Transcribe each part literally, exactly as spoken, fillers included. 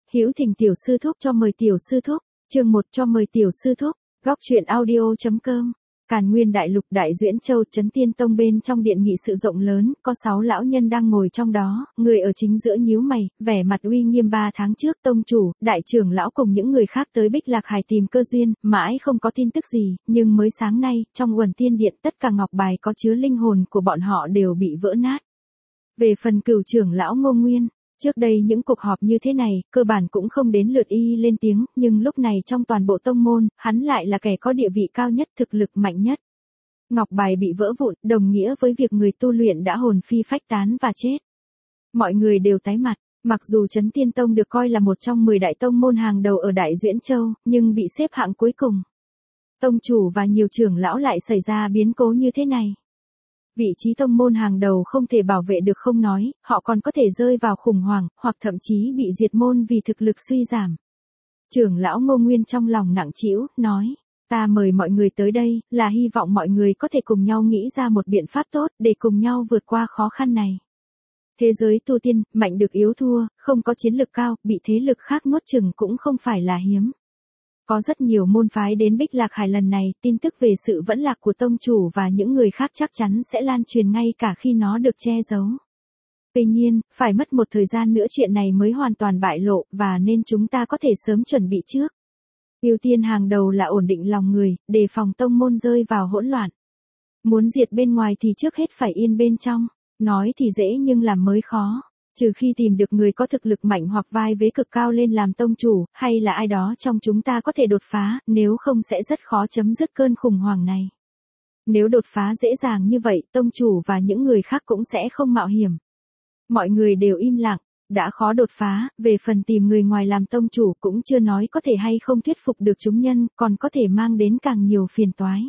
Hữu Thình tiểu sư thúc cho mời tiểu sư thúc, chương một cho mời tiểu sư thúc, góc truyện audio.com. Càn Nguyên Đại Lục Đại Duyễn Châu Trấn Tiên Tông bên trong điện nghị sự rộng lớn, có sáu lão nhân đang ngồi trong đó, người ở chính giữa nhíu mày, vẻ mặt uy nghiêm. Ba tháng trước tông chủ, đại trưởng lão cùng những người khác tới Bích Lạc Hải tìm cơ duyên, mãi không có tin tức gì, nhưng mới sáng nay, trong Uẩn Tiên Điện tất cả ngọc bài có chứa linh hồn của bọn họ đều bị vỡ nát. Về phần Cửu trưởng lão Ngô Nguyên, trước đây những cuộc họp như thế này, cơ bản cũng không đến lượt y lên tiếng, nhưng lúc này trong toàn bộ tông môn, hắn lại là kẻ có địa vị cao nhất, thực lực mạnh nhất. Ngọc bài bị vỡ vụn, đồng nghĩa với việc người tu luyện đã hồn phi phách tán và chết. Mọi người đều tái mặt, mặc dù Trấn Tiên Tông được coi là một trong mười đại tông môn hàng đầu ở Đại Duyễn Châu, nhưng bị xếp hạng cuối cùng. Tông chủ và nhiều trưởng lão lại xảy ra biến cố như thế này. Vị trí tông môn hàng đầu không thể bảo vệ được không nói, họ còn có thể rơi vào khủng hoảng, hoặc thậm chí bị diệt môn vì thực lực suy giảm. Trưởng lão Ngô Nguyên trong lòng nặng trĩu, nói, ta mời mọi người tới đây, là hy vọng mọi người có thể cùng nhau nghĩ ra một biện pháp tốt, để cùng nhau vượt qua khó khăn này. Thế giới tu tiên, mạnh được yếu thua, không có chiến lực cao, bị thế lực khác nuốt chửng cũng không phải là hiếm. Có rất nhiều môn phái đến Bích Lạc Hải lần này, tin tức về sự vẫn lạc của tông chủ và những người khác chắc chắn sẽ lan truyền ngay cả khi nó được che giấu. Tuy nhiên, phải mất một thời gian nữa chuyện này mới hoàn toàn bại lộ, và nên chúng ta có thể sớm chuẩn bị trước. Ưu tiên hàng đầu là ổn định lòng người, đề phòng tông môn rơi vào hỗn loạn. Muốn diệt bên ngoài thì trước hết phải yên bên trong, nói thì dễ nhưng làm mới khó. Trừ khi tìm được người có thực lực mạnh hoặc vai vế cực cao lên làm tông chủ, hay là ai đó trong chúng ta có thể đột phá, nếu không sẽ rất khó chấm dứt cơn khủng hoảng này. Nếu đột phá dễ dàng như vậy, tông chủ và những người khác cũng sẽ không mạo hiểm. Mọi người đều im lặng, đã khó đột phá, về phần tìm người ngoài làm tông chủ cũng chưa nói có thể hay không thuyết phục được chúng nhân, còn có thể mang đến càng nhiều phiền toái.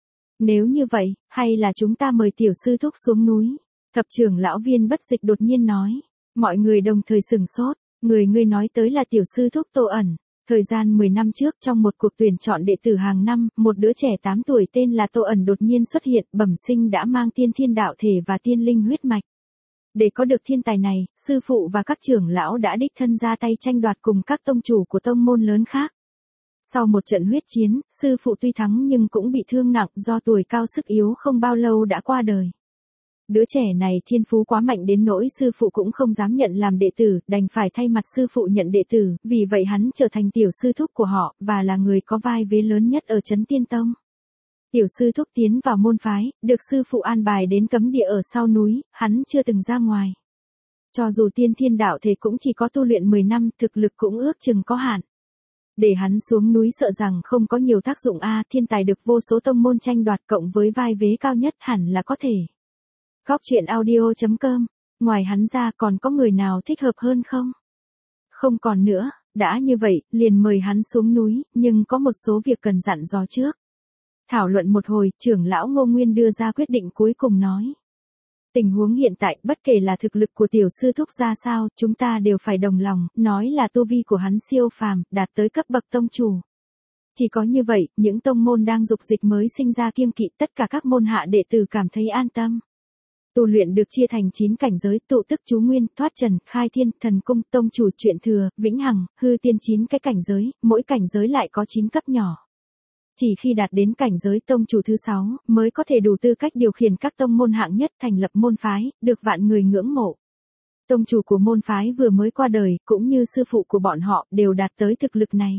Nếu như vậy, hay là chúng ta mời tiểu sư thúc xuống núi? Thập trưởng lão Viên Bất Dịch đột nhiên nói. Mọi người đồng thời sừng sốt, người ngươi nói tới là tiểu sư thúc Tô Ẩn. Thời gian mười năm trước trong một cuộc tuyển chọn đệ tử hàng năm, một đứa trẻ tám tuổi tên là Tô Ẩn đột nhiên xuất hiện, bẩm sinh đã mang tiên thiên đạo thể và tiên linh huyết mạch. Để có được thiên tài này, sư phụ và các trưởng lão đã đích thân ra tay tranh đoạt cùng các tông chủ của tông môn lớn khác. Sau một trận huyết chiến, sư phụ tuy thắng nhưng cũng bị thương nặng do tuổi cao sức yếu không bao lâu đã qua đời. Đứa trẻ này thiên phú quá mạnh đến nỗi sư phụ cũng không dám nhận làm đệ tử, đành phải thay mặt sư phụ nhận đệ tử, vì vậy hắn trở thành tiểu sư thúc của họ, và là người có vai vế lớn nhất ở Trấn Tiên Tông. Tiểu sư thúc tiến vào môn phái, được sư phụ an bài đến cấm địa ở sau núi, hắn chưa từng ra ngoài. Cho dù tiên thiên đạo thể cũng chỉ có tu luyện mười năm, thực lực cũng ước chừng có hạn. Để hắn xuống núi sợ rằng không có nhiều tác dụng a, thiên tài được vô số tông môn tranh đoạt cộng với vai vế cao nhất hẳn là có thể. Góc truyện audio.com, ngoài hắn ra còn có người nào thích hợp hơn không? Không còn nữa, đã như vậy, liền mời hắn xuống núi, nhưng có một số việc cần dặn dò trước. Thảo luận một hồi, trưởng lão Ngô Nguyên đưa ra quyết định cuối cùng nói. Tình huống hiện tại, bất kể là thực lực của tiểu sư thúc ra sao, chúng ta đều phải đồng lòng, nói là tu vi của hắn siêu phàm, đạt tới cấp bậc tông chủ. Chỉ có như vậy, những tông môn đang dục dịch mới sinh ra kiêng kỵ, tất cả các môn hạ đệ tử cảm thấy an tâm. Tu luyện được chia thành chín cảnh giới, tụ tức chú nguyên, thoát trần, khai thiên, thần cung, tông chủ, truyện thừa, vĩnh hằng, hư tiên chín cái cảnh giới, mỗi cảnh giới lại có chín cấp nhỏ. Chỉ khi đạt đến cảnh giới tông chủ thứ sáu, mới có thể đủ tư cách điều khiển các tông môn hạng nhất thành lập môn phái, được vạn người ngưỡng mộ. Tông chủ của môn phái vừa mới qua đời, cũng như sư phụ của bọn họ, đều đạt tới thực lực này.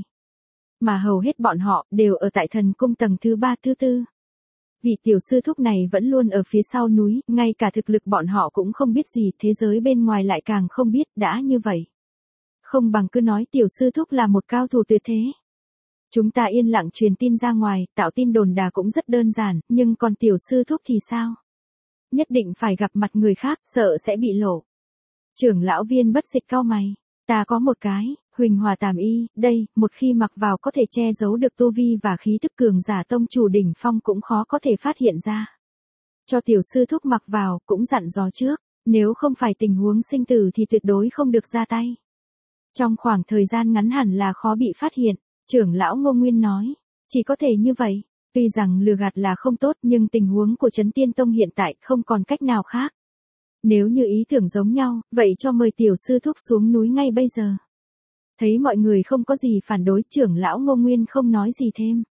Mà hầu hết bọn họ, đều ở tại thần cung tầng thứ ba thứ tư. Vị tiểu sư thúc này vẫn luôn ở phía sau núi, ngay cả thực lực bọn họ cũng không biết gì, thế giới bên ngoài lại càng không biết, đã như vậy. Không bằng cứ nói tiểu sư thúc là một cao thủ tuyệt thế. Chúng ta yên lặng truyền tin ra ngoài, tạo tin đồn đà cũng rất đơn giản, nhưng còn tiểu sư thúc thì sao? Nhất định phải gặp mặt người khác, sợ sẽ bị lộ. Trưởng lão Viên Bất Dịch cau mày, ta có một cái, Huỳnh Hòa Tàm Y, đây, một khi mặc vào có thể che giấu được tu vi và khí tức cường giả tông chủ đỉnh phong cũng khó có thể phát hiện ra. Cho tiểu sư thúc mặc vào, cũng dặn dò trước, nếu không phải tình huống sinh tử thì tuyệt đối không được ra tay. Trong khoảng thời gian ngắn hẳn là khó bị phát hiện, trưởng lão Ngô Nguyên nói, chỉ có thể như vậy, tuy rằng lừa gạt là không tốt nhưng tình huống của Trấn Tiên Tông hiện tại không còn cách nào khác. Nếu như ý tưởng giống nhau, vậy cho mời tiểu sư thúc xuống núi ngay bây giờ. Thấy mọi người không có gì phản đối, trưởng lão Ngô Nguyên không nói gì thêm.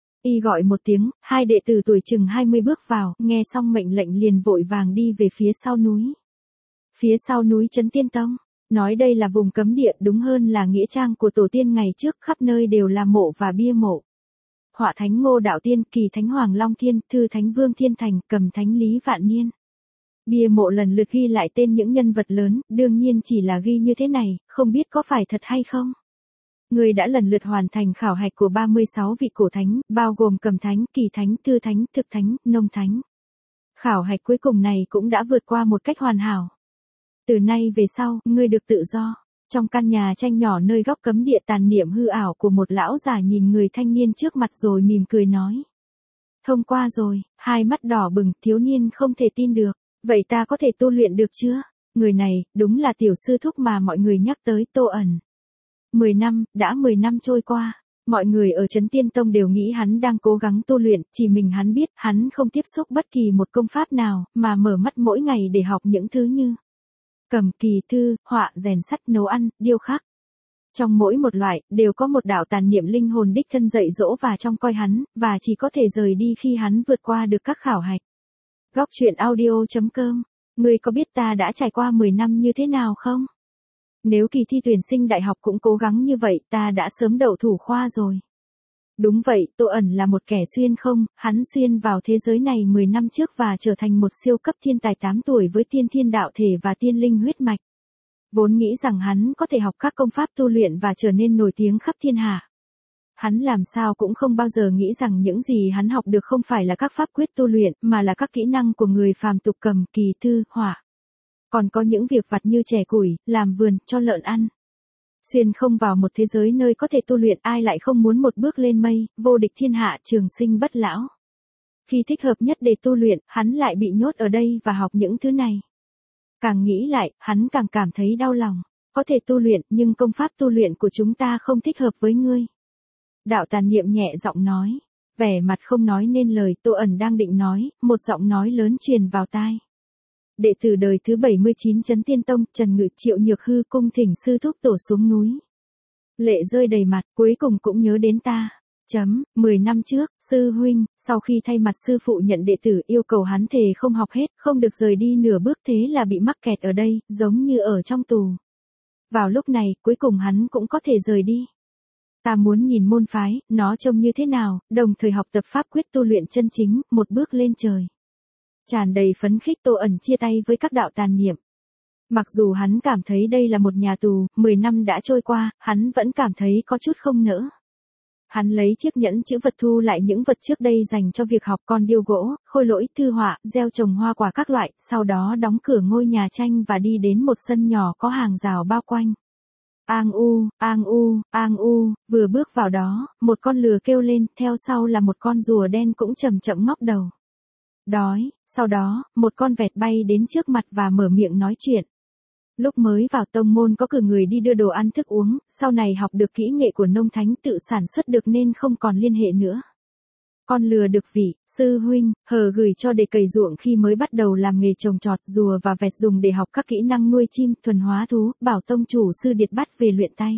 Y gọi một tiếng, hai đệ tử tuổi chừng hai mươi bước vào, nghe xong mệnh lệnh liền vội vàng đi về phía sau núi. Phía sau núi Trấn Tiên Tông, nói đây là vùng cấm địa, đúng hơn là nghĩa trang của tổ tiên ngày trước, khắp nơi đều là mộ và bia mộ. Họa thánh Ngô Đạo Tiên, Kỳ thánh Hoàng Long Thiên, Thư thánh Vương Thiên Thành, Cầm thánh Lý Vạn Niên. Bia mộ lần lượt ghi lại tên những nhân vật lớn, đương nhiên chỉ là ghi như thế này, không biết có phải thật hay không. Người đã lần lượt hoàn thành khảo hạch của ba mươi sáu vị cổ thánh, bao gồm Cầm thánh, Kỳ thánh, Thư thánh, Thực thánh, Nông thánh. Khảo hạch cuối cùng này cũng đã vượt qua một cách hoàn hảo. Từ nay về sau, ngươi được tự do. Trong căn nhà tranh nhỏ nơi góc cấm địa, tàn niệm hư ảo của một lão già nhìn người thanh niên trước mặt rồi mỉm cười nói. Thông qua rồi, hai mắt đỏ bừng, thiếu niên không thể tin được. Vậy ta có thể tu luyện được chưa? Người này, đúng là tiểu sư thúc mà mọi người nhắc tới, Tô ẩn. Mười năm, đã mười năm trôi qua. Mọi người ở Trấn Tiên Tông đều nghĩ hắn đang cố gắng tu luyện, chỉ mình hắn biết, hắn không tiếp xúc bất kỳ một công pháp nào, mà mở mắt mỗi ngày để học những thứ như cầm, kỳ thư, họa, rèn sắt, nấu ăn, điêu khắc. Trong mỗi một loại, đều có một đạo tàn niệm linh hồn đích thân dạy dỗ và trông coi hắn, và chỉ có thể rời đi khi hắn vượt qua được các khảo hạch. Góc truyện audio chấm com, ngươi có biết ta đã trải qua mười năm như thế nào không? Nếu kỳ thi tuyển sinh đại học cũng cố gắng như vậy, ta đã sớm đậu thủ khoa rồi. Đúng vậy, Tô ẩn là một kẻ xuyên không, hắn xuyên vào thế giới này mười năm trước và trở thành một siêu cấp thiên tài tám tuổi với tiên thiên đạo thể và tiên linh huyết mạch. Vốn nghĩ rằng hắn có thể học các công pháp tu luyện và trở nên nổi tiếng khắp thiên hạ. Hắn làm sao cũng không bao giờ nghĩ rằng những gì hắn học được không phải là các pháp quyết tu luyện, mà là các kỹ năng của người phàm tục cầm, kỳ thư, họa. Còn có những việc vặt như chẻ củi, làm vườn, cho lợn ăn. Xuyên không vào một thế giới nơi có thể tu luyện, ai lại không muốn một bước lên mây, vô địch thiên hạ, trường sinh bất lão. Khi thích hợp nhất để tu luyện, hắn lại bị nhốt ở đây và học những thứ này. Càng nghĩ lại, hắn càng cảm thấy đau lòng. Có thể tu luyện, nhưng công pháp tu luyện của chúng ta không thích hợp với ngươi. Đạo tàn niệm nhẹ giọng nói. Vẻ mặt không nói nên lời, Tô ẩn đang định nói, một giọng nói lớn truyền vào tai. Đệ tử đời thứ bảy mươi chín Trấn Tiên Tông, Trần Ngự Triệu Nhược Hư cung thỉnh sư thúc tổ xuống núi. Lệ rơi đầy mặt, cuối cùng cũng nhớ đến ta. Chấm, mười năm trước, sư huynh, sau khi thay mặt sư phụ nhận đệ tử, yêu cầu hắn thề không học hết, không được rời đi nửa bước, thế là bị mắc kẹt ở đây, giống như ở trong tù. Vào lúc này, cuối cùng hắn cũng có thể rời đi. Ta muốn nhìn môn phái, nó trông như thế nào, đồng thời học tập pháp quyết tu luyện chân chính, một bước lên trời. Tràn đầy phấn khích, Tô ẩn chia tay với các đạo tàn niệm. Mặc dù hắn cảm thấy đây là một nhà tù, mười năm đã trôi qua, hắn vẫn cảm thấy có chút không nỡ. Hắn lấy chiếc nhẫn chữ vật thu lại những vật trước đây dành cho việc học, con điêu gỗ, khôi lỗi, thư họa, gieo trồng hoa quả các loại, sau đó đóng cửa ngôi nhà tranh và đi đến một sân nhỏ có hàng rào bao quanh. Ang u, ang u, ang u, vừa bước vào đó, một con lừa kêu lên, theo sau là một con rùa đen cũng chậm chậm ngóc đầu. Đói, sau đó, một con vẹt bay đến trước mặt và mở miệng nói chuyện. Lúc mới vào tông môn có cử người đi đưa đồ ăn thức uống, sau này học được kỹ nghệ của nông thánh tự sản xuất được nên không còn liên hệ nữa. Con lừa được vị, sư huynh, hờ gửi cho để cày ruộng khi mới bắt đầu làm nghề trồng trọt, rùa và vẹt dùng để học các kỹ năng nuôi chim, thuần hóa thú, bảo tông chủ sư điệt bắt về luyện tay.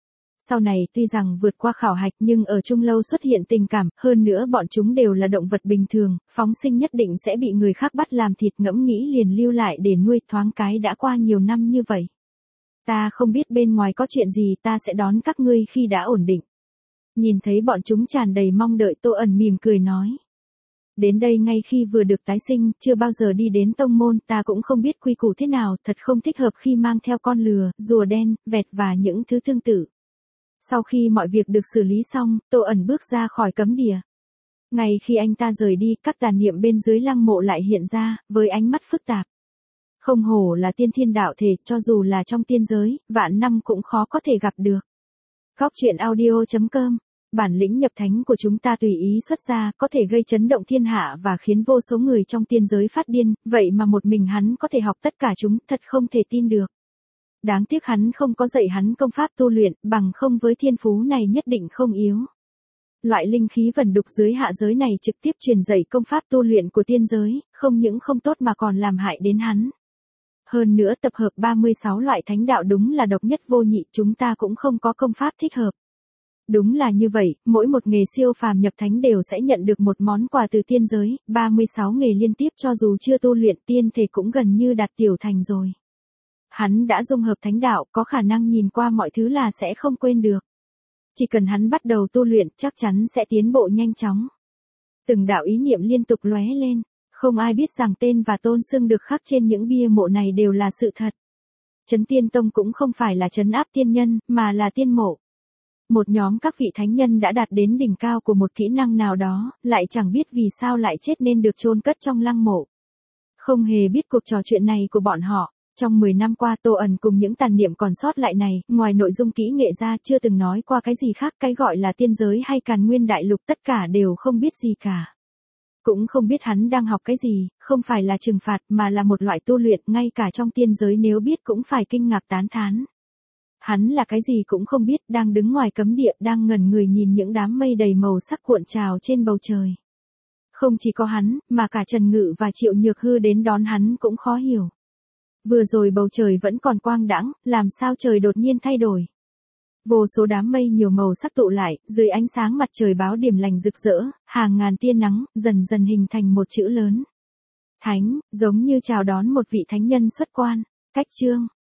Sau này tuy rằng vượt qua khảo hạch nhưng ở Trung Lâu xuất hiện tình cảm, hơn nữa bọn chúng đều là động vật bình thường, phóng sinh nhất định sẽ bị người khác bắt làm thịt, ngẫm nghĩ liền lưu lại để nuôi, thoáng cái đã qua nhiều năm như vậy. Ta không biết bên ngoài có chuyện gì, ta sẽ đón các ngươi khi đã ổn định. Nhìn thấy bọn chúng tràn đầy mong đợi, Tô ẩn mỉm cười nói. Đến đây ngay khi vừa được tái sinh, chưa bao giờ đi đến tông môn, ta cũng không biết quy củ thế nào, thật không thích hợp khi mang theo con lừa, rùa đen, vẹt và những thứ tương tự. Sau khi mọi việc được xử lý xong, Tô ẩn bước ra khỏi cấm địa. Ngay khi anh ta rời đi, các tàn niệm bên dưới lăng mộ lại hiện ra, với ánh mắt phức tạp. Không hổ là tiên thiên đạo thể, cho dù là trong tiên giới, vạn năm cũng khó có thể gặp được. Góc truyện audio chấm com, bản lĩnh nhập thánh của chúng ta tùy ý xuất ra, có thể gây chấn động thiên hạ và khiến vô số người trong tiên giới phát điên, vậy mà một mình hắn có thể học tất cả chúng, thật không thể tin được. Đáng tiếc hắn không có dạy hắn công pháp tu luyện, bằng không với thiên phú này nhất định không yếu. Loại linh khí vẩn đục dưới hạ giới này trực tiếp truyền dạy công pháp tu luyện của tiên giới, không những không tốt mà còn làm hại đến hắn. Hơn nữa tập hợp ba mươi sáu loại thánh đạo đúng là độc nhất vô nhị, chúng ta cũng không có công pháp thích hợp. Đúng là như vậy, mỗi một nghề siêu phàm nhập thánh đều sẽ nhận được một món quà từ tiên giới, ba mươi sáu nghề liên tiếp cho dù chưa tu luyện tiên thể cũng gần như đạt tiểu thành rồi. Hắn đã dung hợp thánh đạo, có khả năng nhìn qua mọi thứ là sẽ không quên được. Chỉ cần hắn bắt đầu tu luyện chắc chắn sẽ tiến bộ nhanh chóng. Từng đạo ý niệm liên tục lóe lên, không ai biết rằng tên và tôn xưng được khắc trên những bia mộ này đều là sự thật. Trấn Tiên Tông cũng không phải là trấn áp tiên nhân, mà là tiên mộ. Một nhóm các vị thánh nhân đã đạt đến đỉnh cao của một kỹ năng nào đó, lại chẳng biết vì sao lại chết nên được chôn cất trong lăng mộ. Không hề biết cuộc trò chuyện này của bọn họ. Trong mười năm qua Tô ẩn cùng những tàn niệm còn sót lại này, ngoài nội dung kỹ nghệ ra chưa từng nói qua cái gì khác, cái gọi là tiên giới hay Càn Nguyên Đại Lục tất cả đều không biết gì cả. Cũng không biết hắn đang học cái gì, không phải là trừng phạt mà là một loại tu luyện, ngay cả trong tiên giới nếu biết cũng phải kinh ngạc tán thán. Hắn là cái gì cũng không biết, đang đứng ngoài cấm địa, đang ngẩn người nhìn những đám mây đầy màu sắc cuộn trào trên bầu trời. Không chỉ có hắn, mà cả Trần Ngự và Triệu Nhược Hư đến đón hắn cũng khó hiểu. Vừa rồi bầu trời vẫn còn quang đãng, làm sao trời đột nhiên thay đổi. Vô số đám mây nhiều màu sắc tụ lại, dưới ánh sáng mặt trời báo điểm lành rực rỡ, hàng ngàn tia nắng, dần dần hình thành một chữ lớn. Thánh, giống như chào đón một vị thánh nhân xuất quan. Cách chương